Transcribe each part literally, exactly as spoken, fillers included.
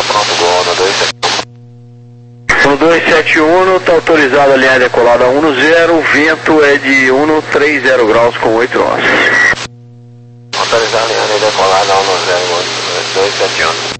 pronto, Gol um dois sete um. um dois sete um, está autorizado a linha decolada um zero, o vento é de um três zero graus com oito nós. Autorizado a linha decolada um zero, dois sete um.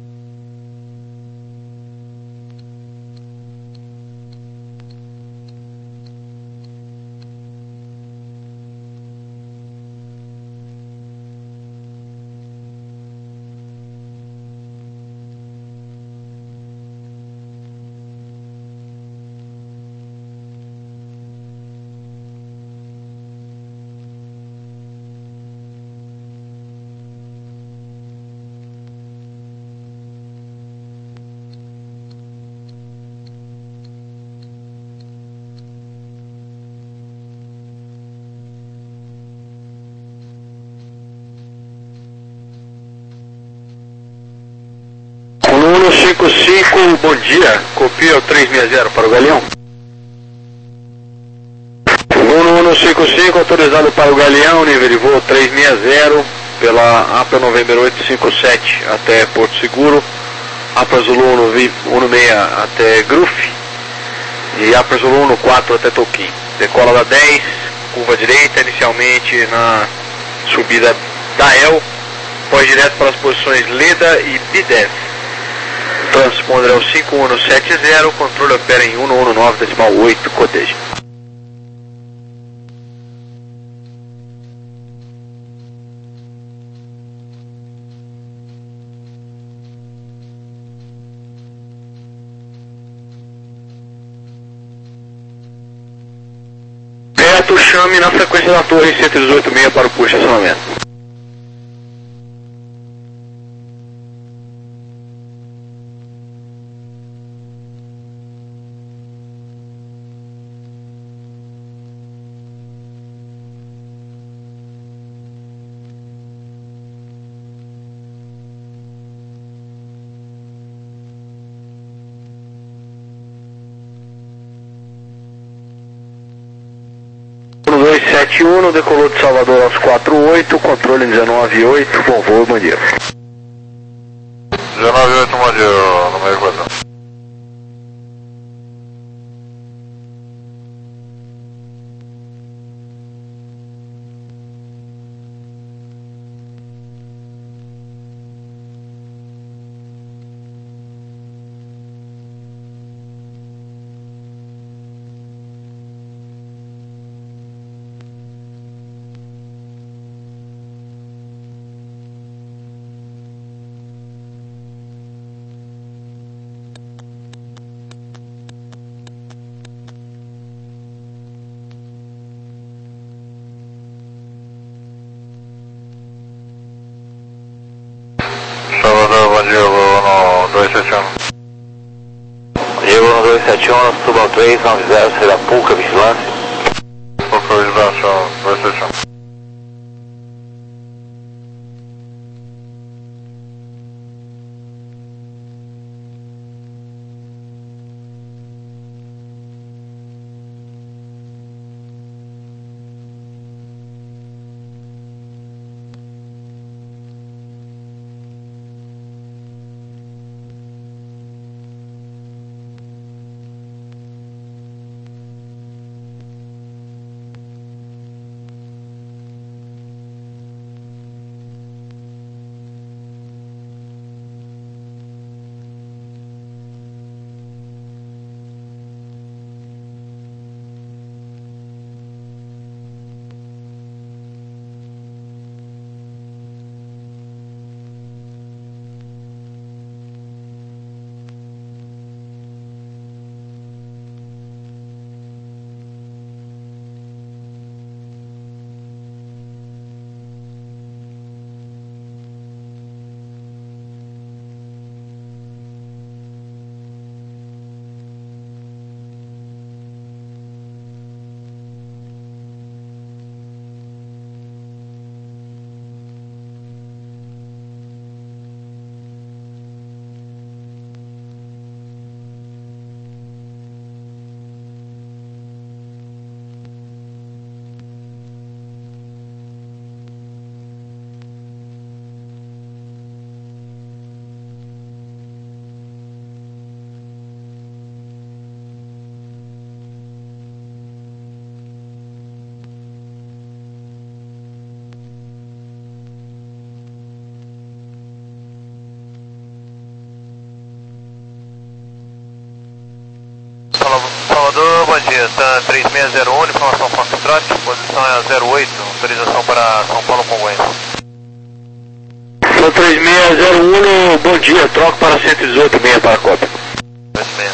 um cinco cinco, bom dia, copia o três seis zero para o Galeão. um cinco cinco, autorizado para o Galeão, nível de voo três seis zero, pela A P November oito cinco sete até Porto Seguro, A P Zulu um seis até Gruf e A P Zulu um quatro até Toquim. Decola da dez, curva direita, inicialmente na subida da El, pós direto para as posições Leda e Bidef. Transponder é o cinco um sete zero, controle opera em um um nove decimal oito, codeja. Reto, chame na frequência da torre cento e dezoito meia para o push acionamento. um dois sete um, decolou de Salvador aos quatro oito, controle dezenove oito, bom voo, bom dia. dezenove oito, bom dia, número quatro. Salvador, bom dia, voo no dois sete um. Diego no dois sete um, suba ao três nove zero, será pouca vigilância. Pouca vigilância, dois sete um. dia, TAM três seis zero um, informação Foxtrot, posição é a zero oito, autorização para São Paulo Congonhas. TAM três seis zero um, bom dia, troco para cento e dezoito, meia para a cópia. dois seis.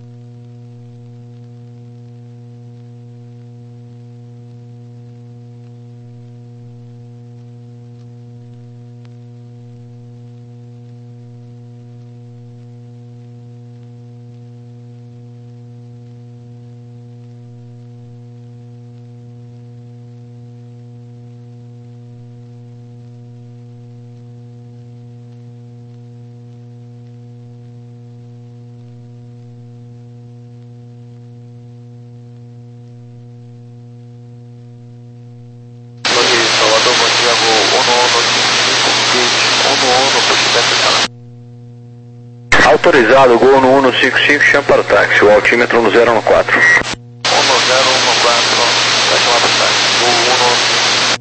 Autorizado, Gol no um cinco cinco, chama para o táxi, o altímetro no zero um quatro. um zero um quatro, vai chamar para o táxi, Gol um.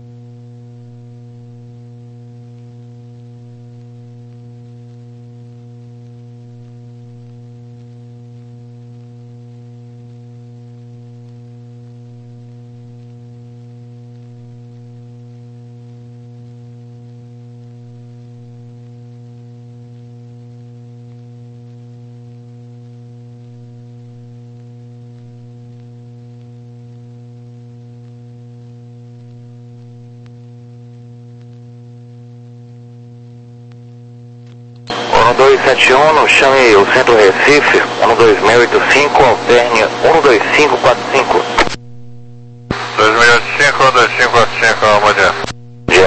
um dois sete um, chame o Centro Recife, um dois seis oito cinco, alterne um dois cinco quatro cinco. dois seis oito cinco, um dois cinco quatro cinco, bom dia. Dia.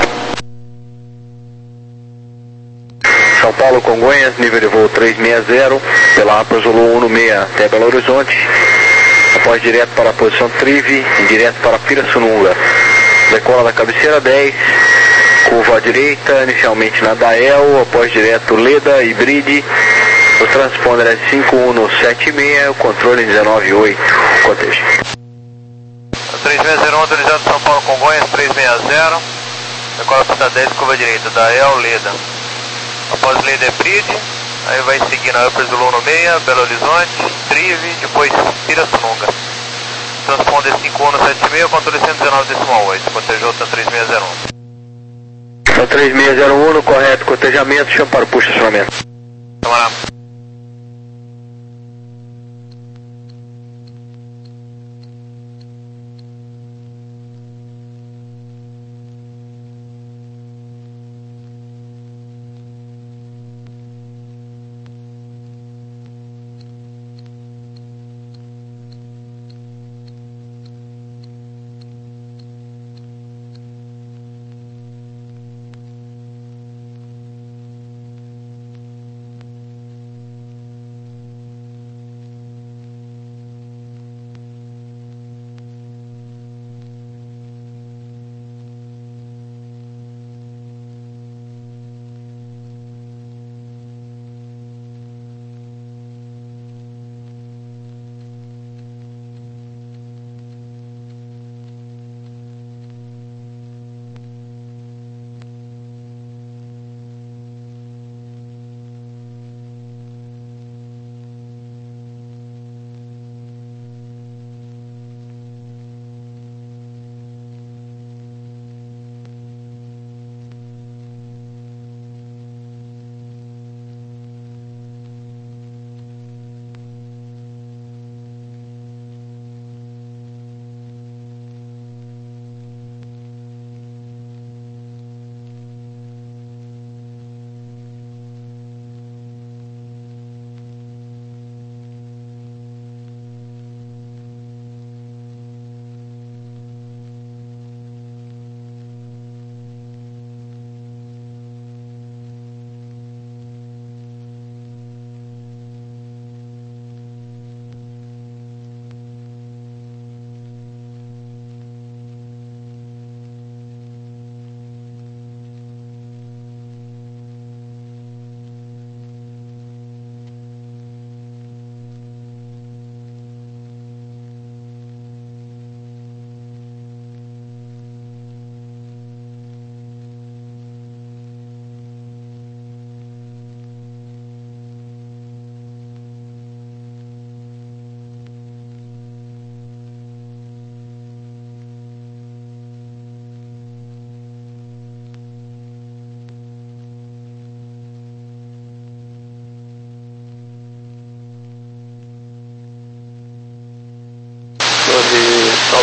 São Paulo Congonhas, nível de voo três seis zero, pela APA Zulu um seis até Belo Horizonte, após direto para a posição Trive e direto para Pirassununga. Decola da cabeceira dez, curva à direita, inicialmente na Dael, após direto Leda e Bride. O transponder é cinco um sete seis, o controle dezenove oito, cotejo. três seis zero um, autorizado São Paulo Congonhas, três seis zero, decola para dez, curva à direita, Dael, Leda. Após Leda é Bride, aí vai seguir na Upper Zulu no seis, Belo Horizonte, Trive, depois Pirassununga. Transponder cinco um sete seis, controle cento e dezenove decimal oito, cotejou TAM três seis zero um. TAM três seis zero um, no correto cotejamento, chama para o push estacionamento. Camarada.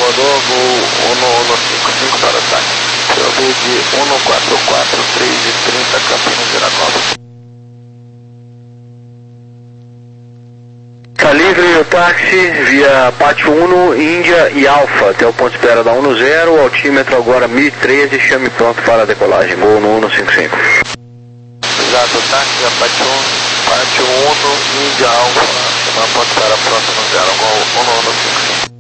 Salvador, voo um um cinco cinco para ataque. C O B de um quatro quatro, três e trinta, Campinas, Viracopos. Tá livre o táxi via Pátio um, Índia e Alfa, até o ponto de espera da um zero, altímetro agora mil e treze, chame pronto para a decolagem, voo no cento e cinquenta e cinco. Exato, táxi via Pátio um, Pátio um, Índia Alfa, chama ponto de espera pronto no zero, voo um um cinco cinco.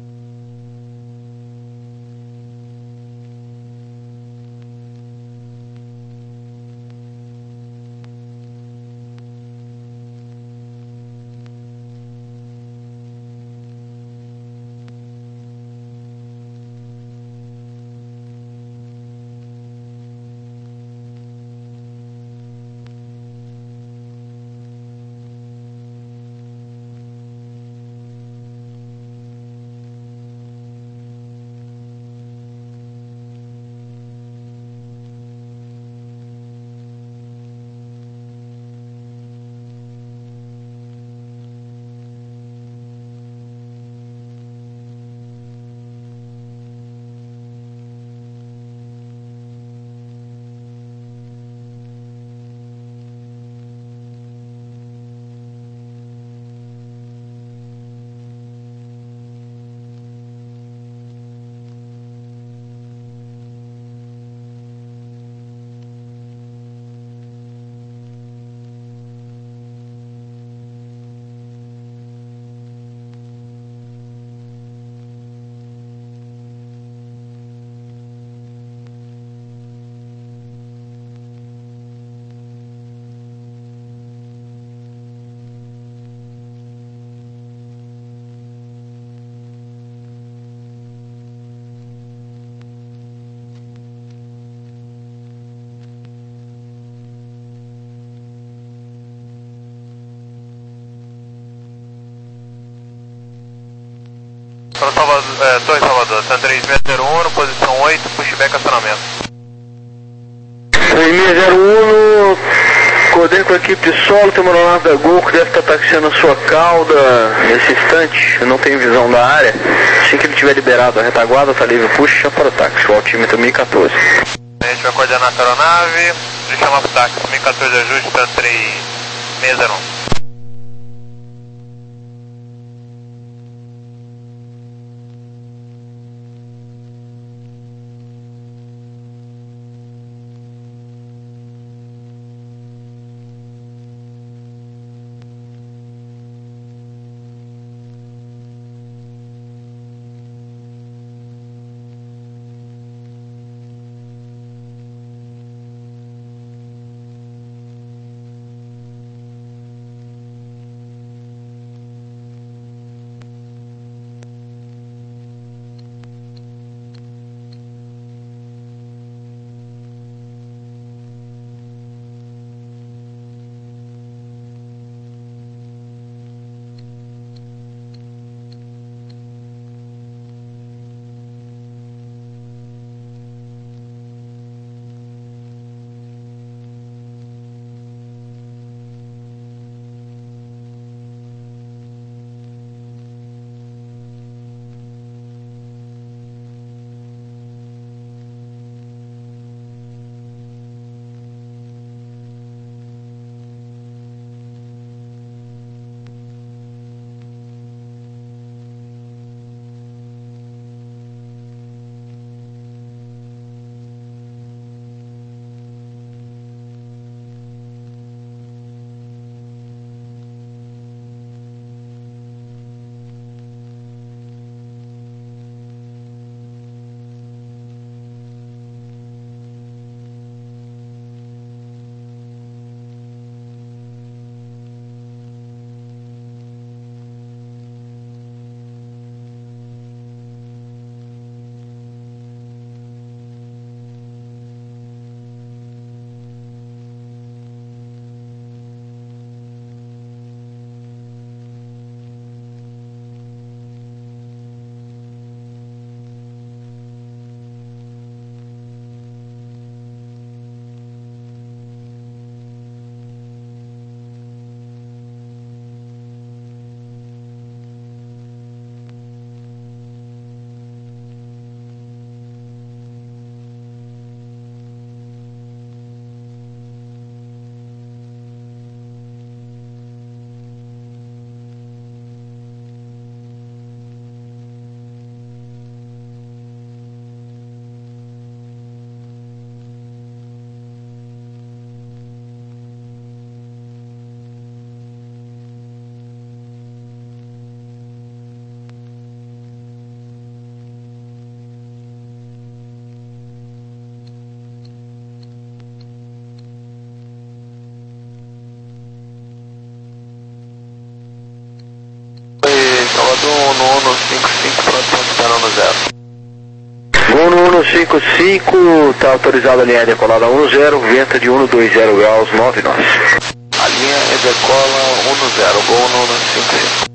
Salvador, é, Torre Salvador, Santa três seis zero um, posição oito, pushback acionamento. três seis zero um, coordenei com a equipe de solo, tem uma aeronave da Gol que deve estar taxiando a sua cauda nesse instante, eu não tenho visão da área. Assim que ele tiver liberado a retaguarda, está livre, puxa para o táxi, o altímetro mil e quatorze. A gente vai coordenar a aeronave, ele chama para o táxi, mil e quatorze ajuste, Santa três seis zero um. Uno Uno cinco cinco, pronto para decolar no zero. Uno Uno cinco cinco, está autorizada a linha decolada um zero, vento de um dois zero graus, nove nós. A linha é decola um zero, Gol Uno Uno cinco cinco.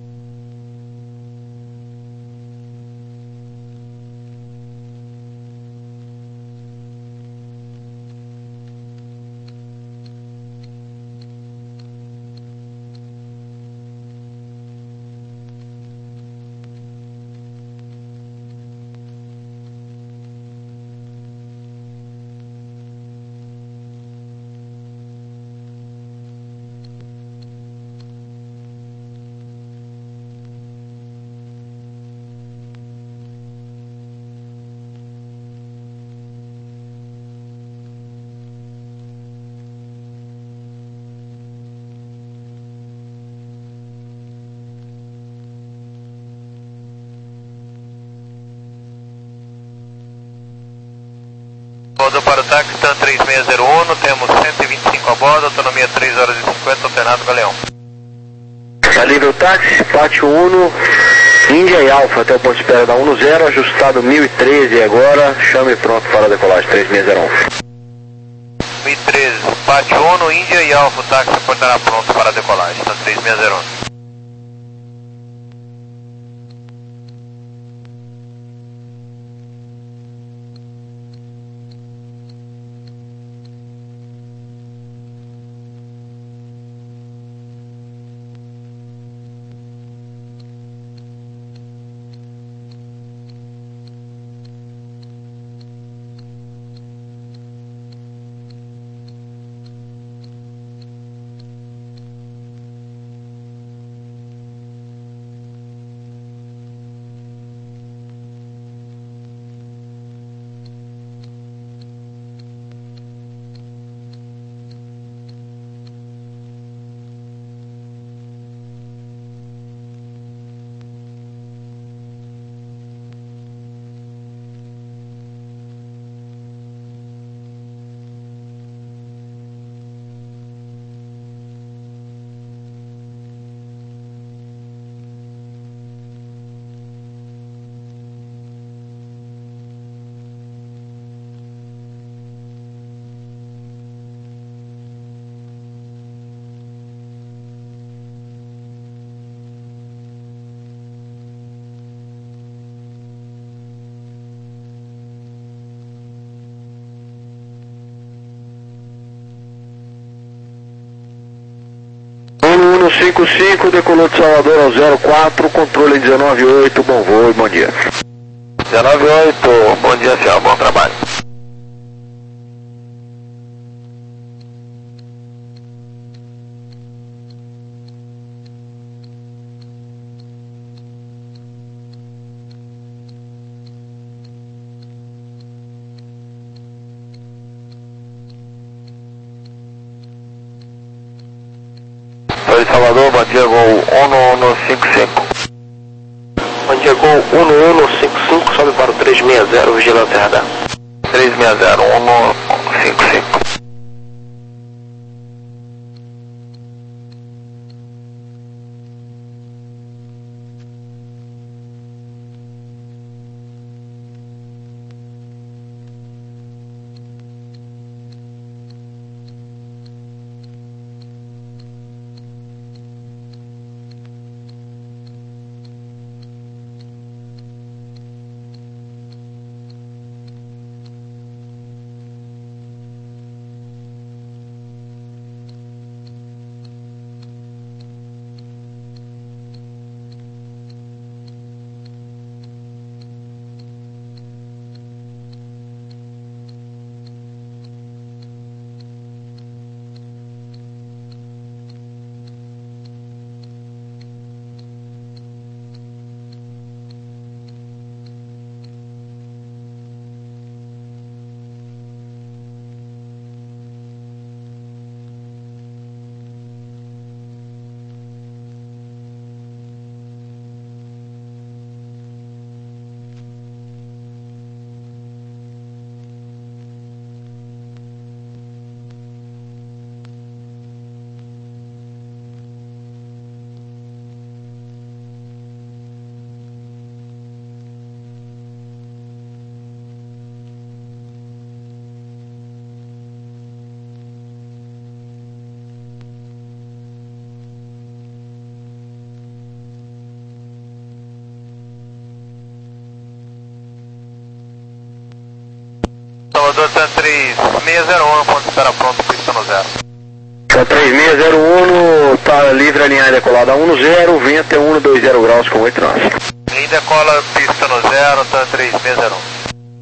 Voltou para o táxi, TAM três seis zero um, temos cento e vinte e cinco a bordo, autonomia três horas e cinquenta, alternado Galeão. Tá livre o táxi, Pátio Uno, Índia e Alfa até o ponto de espera da um zero, ajustado mil e treze agora, chame pronto para a decolagem três seis zero um. mil e treze, Pátio Uno, Índia e Alfa, o táxi portará pronto para a decolagem, TAM três seis zero um. Uno cinco cinco, decolou de Salvador ao zero quatro, controle dezenove oito, bom voo e bom dia. dezenove oito, bom dia senhor, bom trabalho. Oi, Salvador, bom dia, Gol Uno Uno cinco cinco. Bom dia, Gol Uno Uno cinco cinco, sobe para o três seis zero, vigilância radar. três seis zero, Uno cinco cinco. Salvador, TAM três seis zero um, ponto de espera pronto, pista no zero. TAM três seis zero um, está livre, alinhar e decolada a um zero, vento é um dois zero graus com oito nós. Em decola, pista no zero, TAM três seis zero um.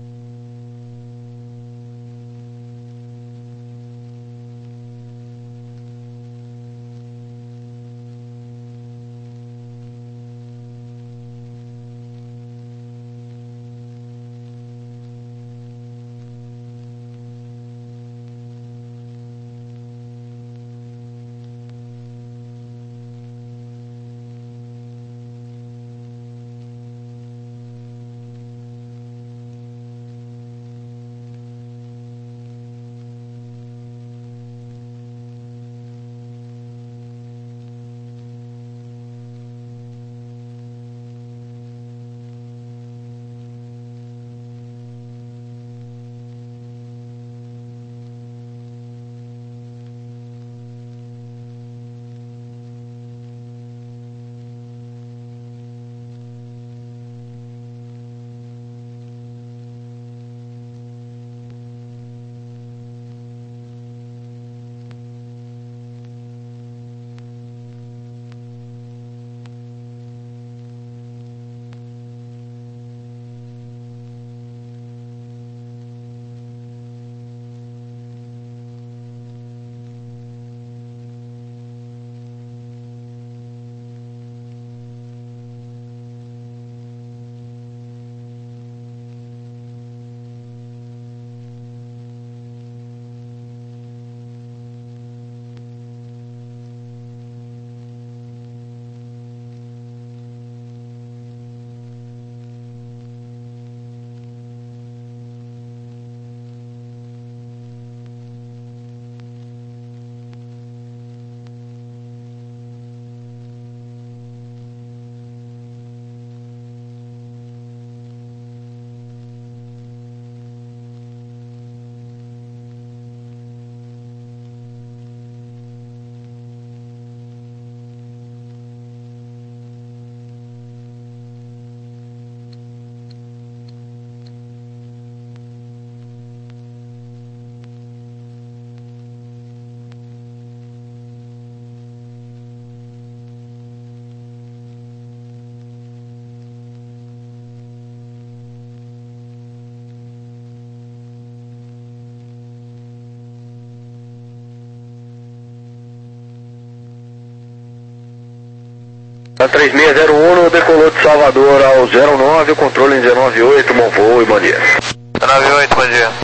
TAM três seis zero um, decolou de Salvador ao zero nove, o controle em zero nove oito, bom voo e bom dia. zero nove oito, bom dia.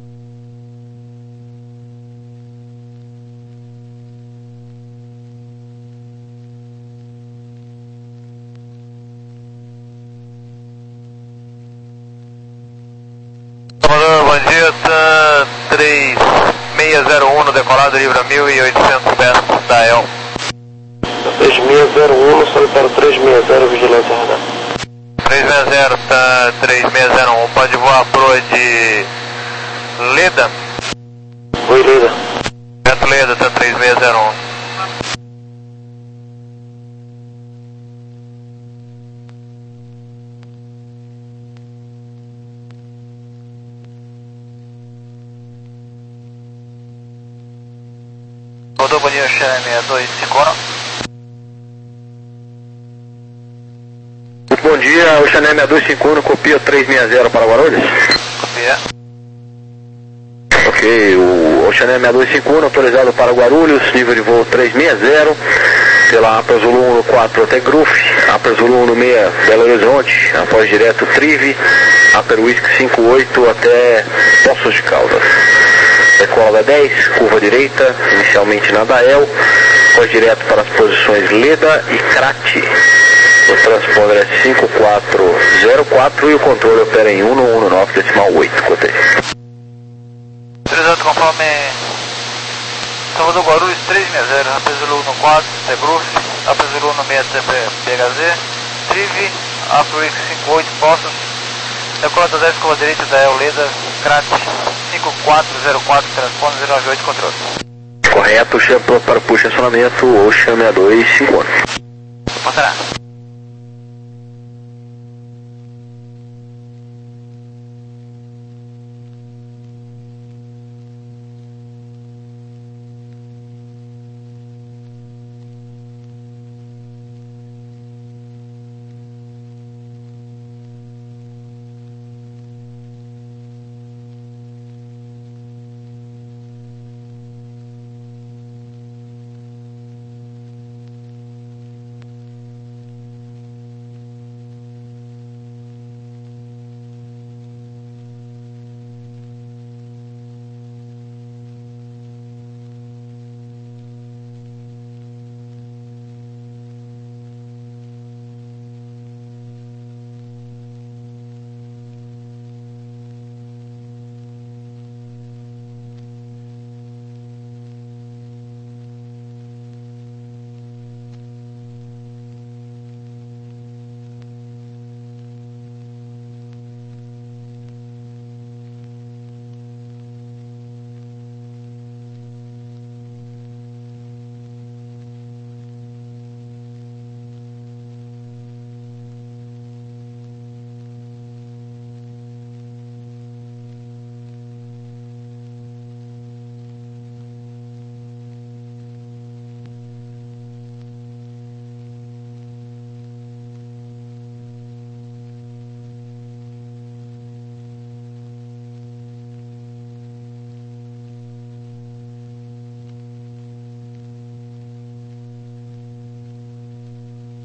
Salvador, bom dia, TAM três seis zero um, decolado livre a mil e oitocentos pés da E L. três seis zero um, solo para três seis zero, vigilância radar. três seis zero, TAM três seis zero um, pode voar proa de Leda? Oi, Leda. Vento Leda, TAM três seis zero um. Rodou, bom dia, Xerém seis dois cinco um. Bom dia, o Xerém seis dois cinco um, copia três seis zero para Guarulhos. Copia. Ok, o Xerém seis dois cinco um, autorizado para Guarulhos, nível de voo três seis zero, pela APA Zulu um quatro até Gruf, APA Zulu um seis Belo Horizonte, após direto Trive, APA Whisky cinco oito até Poços de Caldas. Decola dez, curva direita, inicialmente na Dael, após direto para as posições Leda e Crate. O transponder é cinco quatro zero quatro e o controle opera em um um nove decimal oito. Cotei. Autorizado conforme Salvador Guarulhos três seis zero, APA Zulu um quatro, T Gruf, APA Zulu um seis T B H Z, Trive, APA Whisky cinco oito, Poços, decola dez, curva direita da E L Leda, Crate cinco quatro zero quatro, transponder zero nove oito, controle. Correto, chama para o estacionamento, Ocean seis dois cinco um.